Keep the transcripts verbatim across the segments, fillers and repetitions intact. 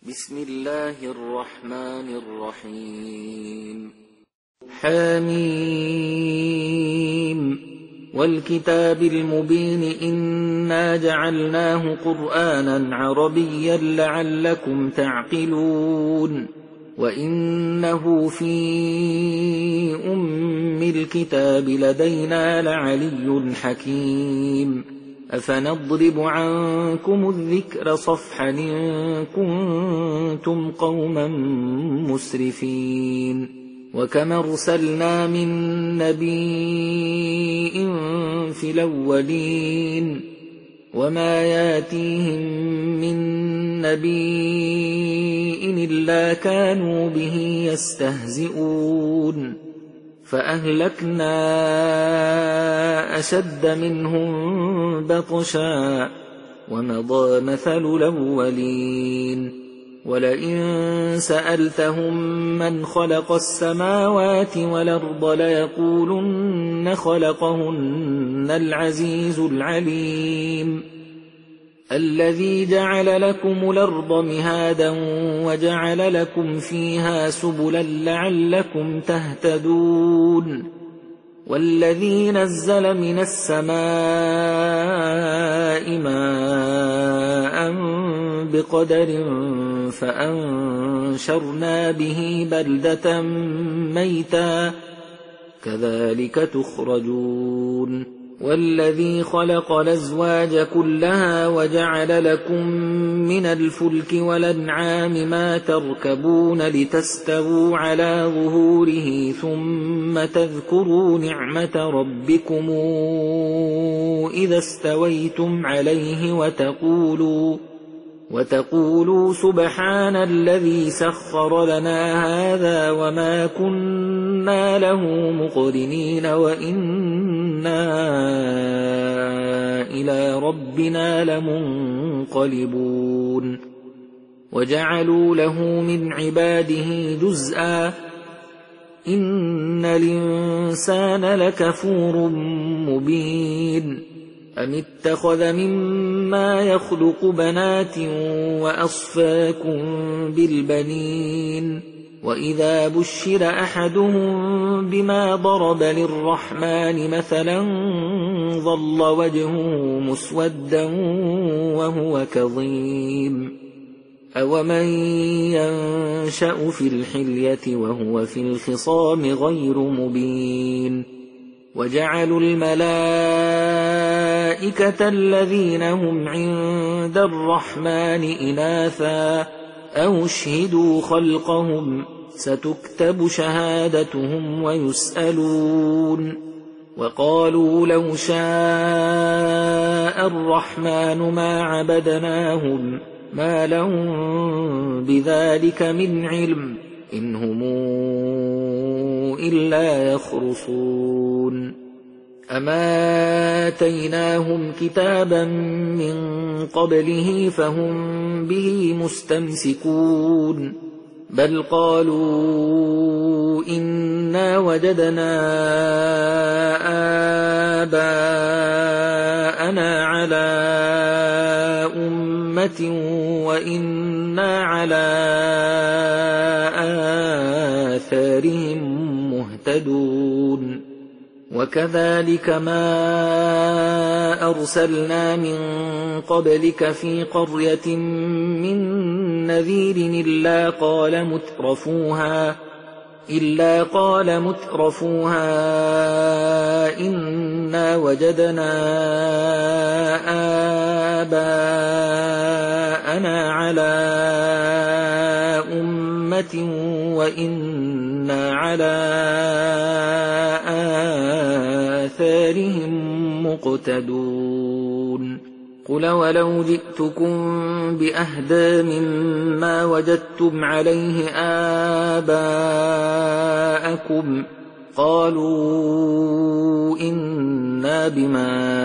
بسم الله الرحمن الرحيم. حميم والكتاب المبين إنا جعلناه قرآنا عربيا لعلكم تعقلون وإنه في أم الكتاب لدينا لعلي حكيم أفنضرب عنكم الذكر صفحا إن كنتم قوما مسرفين وكم أرسلنا من نبي في الأولين وما ياتيهم من نبي إلا كانوا به يستهزئون فأهلكنا أشد منهم بطشا ومضى مثل الأولين ولئن سألتهم من خلق السماوات والأرض ليقولن خلقهن العزيز العليم الذي جعل لكم الأرض مهادا وجعل لكم فيها سبلا لعلكم تهتدون والذي نزل من السماء ماء بقدر فأنشرنا به بلدة ميتا كذلك تخرجون والذي خلق الأزواج كلها وجعل لكم من الفلك والأنعام ما تركبون لتستووا على ظهوره ثم تذكروا نعمة ربكم إذا استويتم عليه وتقولوا وتقولوا سبحان الذي سخر لنا هذا وما كنا له مقرنين وإنا إلى ربنا لمنقلبون وجعلوا له من عباده جزءا إن الإنسان لكفور مبين أم اتخذ مما يخلق بنات وأصفاكم بالبنين وإذا بشر أحدهم بما ضرب للرحمن مثلا ظل وجهه مسودا وهو كظيم أومن ينشأ في الحلية وهو في الخصام غير مبين وجعلوا الملائكة الذين هم عند الرحمن إناثا أو اشهدوا خلقهم ستكتب شهادتهم ويسألون وقالوا لو شاء الرحمن ما عبدناهم ما لهم بذلك من علم إن هم إلا يخرصون أما آتيناهم كتابا من قبله فهم به مستمسكون بل قالوا إنا وجدنا آباءنا على أمة وإنا على آثارهم مهتدون وكذلك ما أرسلنا من قبلك في قرية من نذير إلا قال مترفوها إلا قال مترفوها إنا وجدنا آباءنا على أمة وإنا على آثارهم مقتدون قل ولو جئتكم بأهدى مما وجدتم عليه آباءكم قالوا إنا بما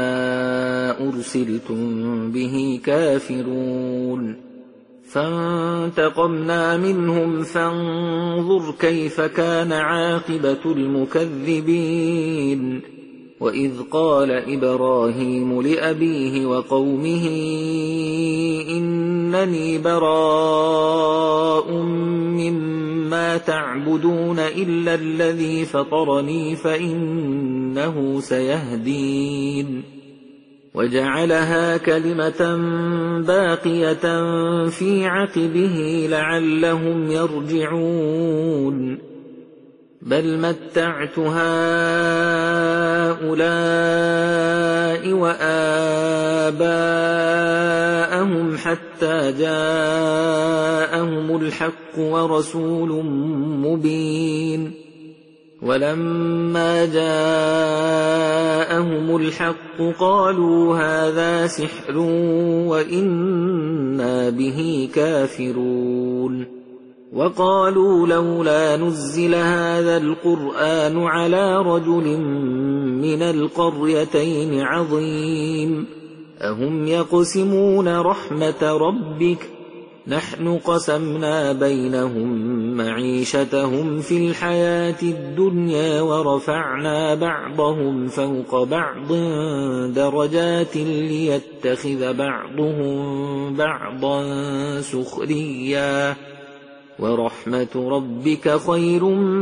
أرسلتم به كافرون فانتقمنا منهم فانظر كيف كان عاقبة المكذبين وإذ قال إبراهيم لأبيه وقومه إنني براء مما تعبدون إلا الذي فطرني فإنه سيهدين وجعلها كلمة باقية في عقبه لعلهم يرجعون بل متعت هؤلاء وآباءهم حتى جاءهم الحق ورسول مبين ولما جاءهم الحق قالوا هذا سحر وإنا به كافرون وقالوا لولا نزل هذا القرآن على رجل من القريتين عظيم أهم يقسمون رحمة ربك نحن قسمنا بينهم معيشتهم في الحياة الدنيا ورفعنا بعضهم فوق بعض درجات ليتخذ بعضهم بعضا سخريا ورحمة ربك خير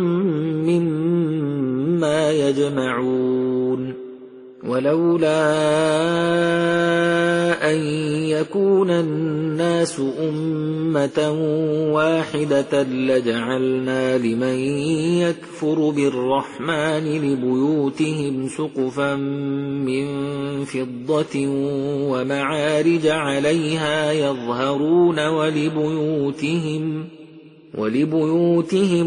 مما يجمعون ولولا أن يكون الناس أمة واحدة لجعلنا لمن يكفر بالرحمن لبيوتهم سقفا من فضة ومعارج عليها يظهرون ولبيوتهم ولبيوتهم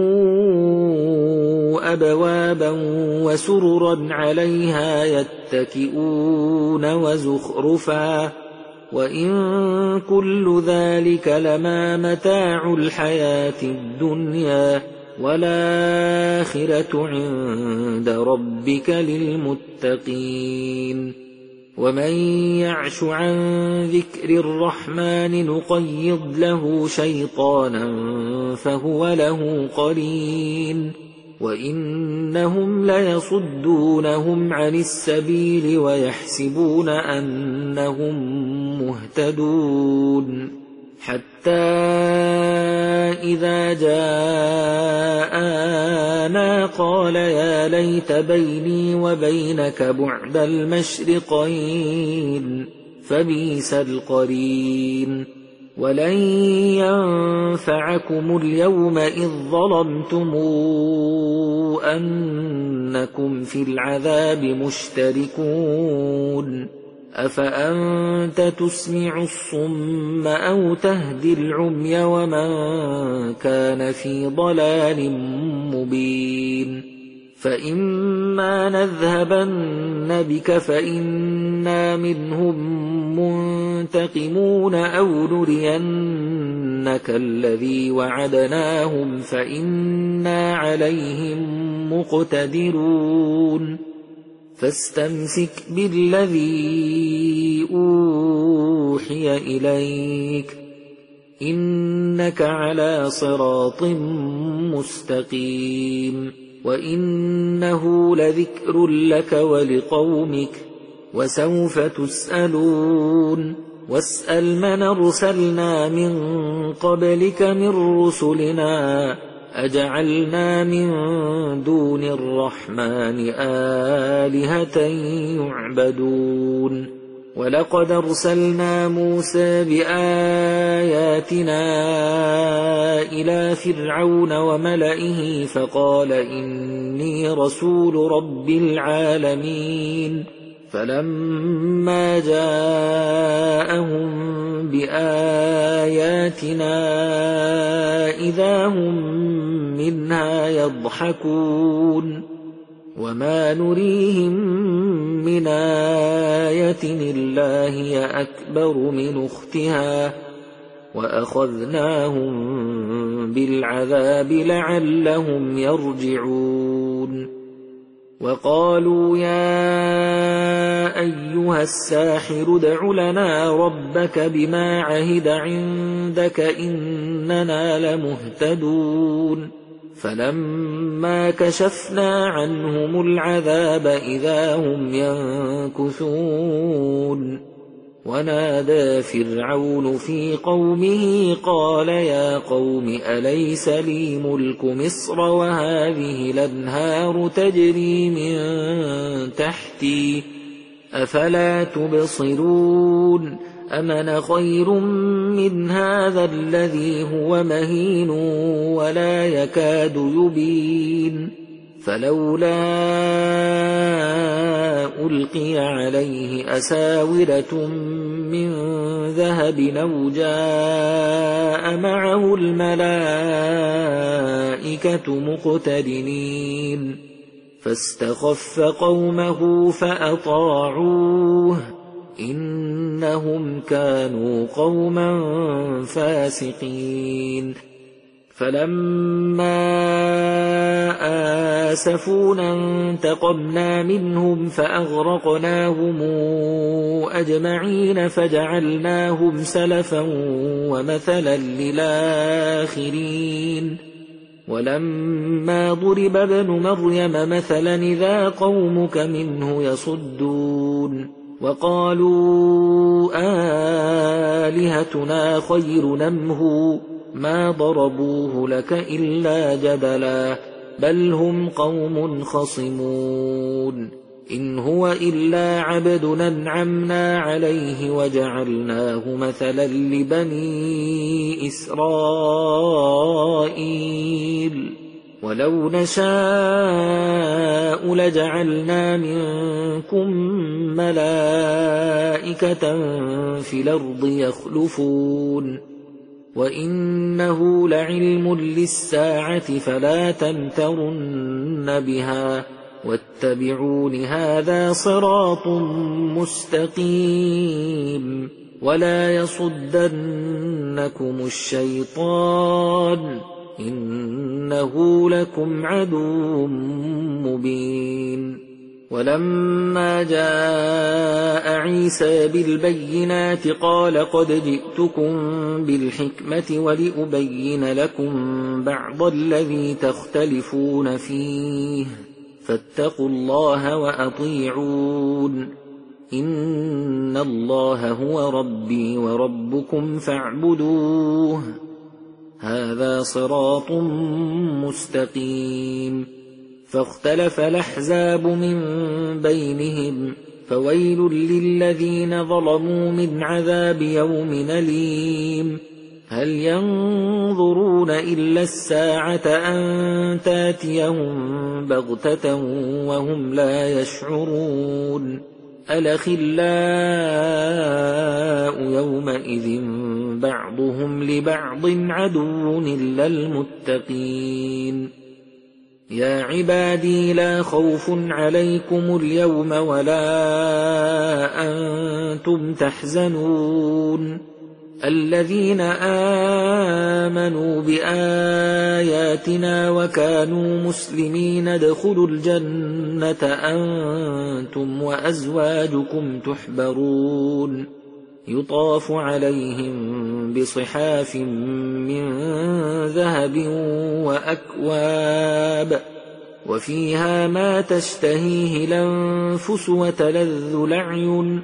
أبوابا وسررا عليها يتكئون وزخرفا وإن كل ذلك لما متاع الحياة الدنيا والآخرة عند ربك للمتقين ومن يعش عن ذكر الرحمن نقيض له شيطانا فهو له قرين وإنهم ليصدونهم عن السبيل ويحسبون أنهم مهتدون حتى إذا جاءنا قال يا ليت بيني وبينك بعد المشرقين فبئس القرين ولن ينفعكم اليوم إذ ظلمتم أنكم في العذاب مشتركون أفأنت تسمع الصم أو تهدي العمي ومن كان في ضلال مبين فإما نذهبن بك فإنا منهم منتقمون أو نرينك الذي وعدناهم فإنا عليهم مقتدرون فاستمسك بالذي أوحي إليك إنك على صراط مستقيم وإنه لذكر لك ولقومك وسوف تسألون واسأل من أرسلنا من قبلك من رسلنا أجعلنا من دون الرحمن آلهة يعبدون ولقد أرسلنا موسى بآياتنا إلى فرعون وملئه فقال إني رسول رب العالمين فلما جاءهم بآياتنا إذا هم منها يضحكون وما نريهم من آية إلا هي أكبر من أختها وأخذناهم بالعذاب لعلهم يرجعون وقالوا يا أيها الساحر ادع لنا ربك بما عهد عندك إننا لمهتدون فلما كشفنا عنهم العذاب إذا هم ينكثون ونادى فرعون في قومه قال يا قوم أليس لي ملك مصر وهذه الأنهار تجري من تحتي أفلا تبصرون أم أنا خير من هذا الذي هو مهين ولا يكاد يبين فلولا ألقي عليه أساورة من ذهب أو جاء معه الملائكة مقترنين فاستخف قومه فأطاعوه إنهم كانوا قوما فاسقين فلما آسفونا انتقمنا منهم فأغرقناهم أجمعين فجعلناهم سلفا ومثلا للآخرين ولما ضرب ابن مريم مثلا إذا قومك منه يصدون وقالوا آلهتنا خير أم هو ما ضربوه لك إلا جدلا بل هم قوم خصمون إن هو إلا عبد أنعمنا عليه وجعلناه مثلا لبني إسرائيل ولو نشاء لجعلنا منكم ملائكة في الأرض يخلفون وإنه لعلم للساعة فلا تمترن بها واتبعون هذا صراط مستقيم ولا يصدنكم الشيطان إنه لكم عدو مبين ولما جاء عيسى بالبينات قال قد جئتكم بالحكمة ولأبين لكم بعض الذي تختلفون فيه فاتقوا الله وأطيعون إن الله هو ربي وربكم فاعبدوه هذا صراط مستقيم فاختلف الأحزاب من بينهم فويل للذين ظلموا من عذاب يوم أليم هل ينظرون إلا الساعة أن تاتيهم بغتة وهم لا يشعرون الأخلاء يومئذ بعضهم لبعض عدو إلا المتقين يا عبادي لا خوف عليكم اليوم ولا أنتم تحزنون الذين آمنوا بآياتنا وكانوا مسلمين ادخلوا الجنة أنتم وأزواجكم تحبرون يطاف عليهم بصحاف من ذهب وأكواب وفيها ما تشتهيه الأنفس وتلذ الأعين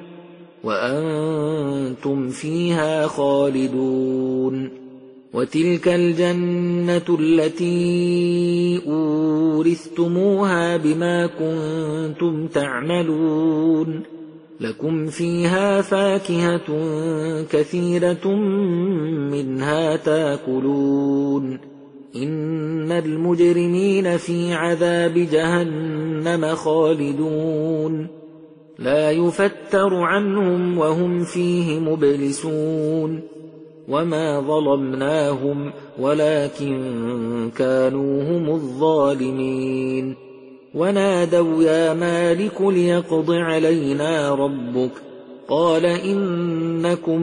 وأنتم فيها خالدون وتلك الجنة التي أورثتموها بما كنتم تعملون لكم فيها فاكهة كثيرة منها تاكلون إن المجرمين في عذاب جهنم خالدون لا يفتر عنهم وهم فيه مبلسون وما ظلمناهم ولكن كانوا هم الظالمين ونادوا يا مالك ليقض علينا ربك قال إنكم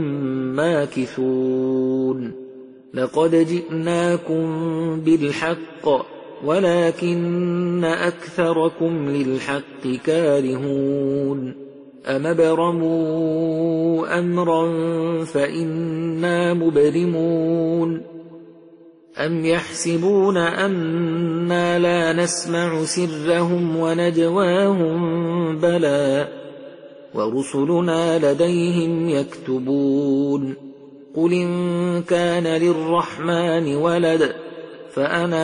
ماكثون لقد جئناكم بالحق ولكن أكثركم للحق كارهون أم ابرموا أمرا فإنا مبرمون أَمْ يَحْسَبُونَ أَنَّا لَا نَسْمَعُ سِرَّهُمْ وَنَجْوَاهُم بَلَىٰ وَرُسُلُنَا لَدَيْهِمْ يَكْتُبُونَ قُلْ إِن كَانَ لِلرَّحْمَٰنِ وَلَدٌ فَأَنَا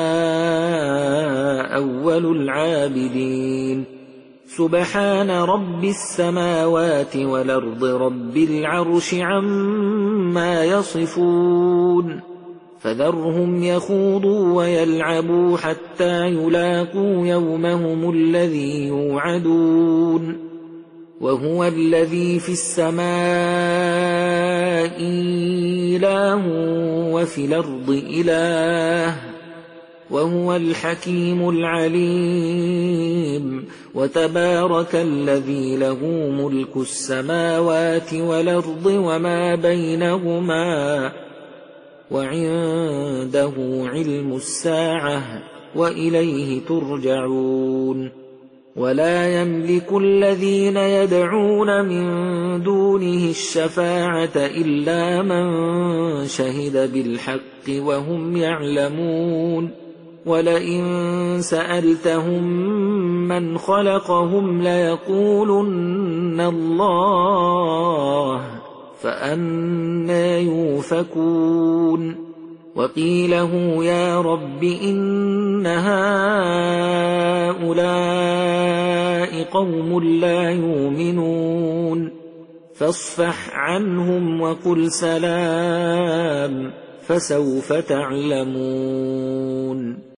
أَوَّلُ الْعَابِدِينَ سُبْحَانَ رَبِّ السَّمَاوَاتِ وَالْأَرْضِ رَبِّ الْعَرْشِ عَمَّا يَصِفُونَ فَذَرْهُمْ يَخُوضُوا وَيَلْعَبُوا حَتَّىٰ يُلَاقُوا يَوْمَهُمُ الَّذِي يُوعَدُونَ وَهُوَ الَّذِي فِي السَّمَاءِ إِلَٰهٌ وَفِي الْأَرْضِ إِلَٰهٌ وَهُوَ الْحَكِيمُ الْعَلِيمُ وَتَبَارَكَ الَّذِي لَهُ مُلْكُ السَّمَاوَاتِ وَالْأَرْضِ وَمَا بَيْنَهُمَا وَعِندَهُ عِلْمُ السَّاعَةِ وَإِلَيْهِ تُرْجَعُونَ وَلَا يَمْلِكُ الَّذِينَ يَدْعُونَ مِن دُونِهِ الشَّفَاعَةَ إِلَّا مَن شَهِدَ بِالْحَقِّ وَهُمْ يَعْلَمُونَ وَلَئِن سَأَلْتَهُم مَّنْ خَلَقَهُمْ لَيَقُولُنَّ اللَّهُ فَأَنَّىٰ يُؤْفَكُونَ وَقِيلَهُ يَا رَبِّ إِنَّ هَٰؤُلَاءِ قَوْمٌ لَّا يُؤْمِنُونَ فَاصْفَحْ عَنْهُمْ وَقُلْ سَلَامٌ فَسَوْفَ تَعْلَمُونَ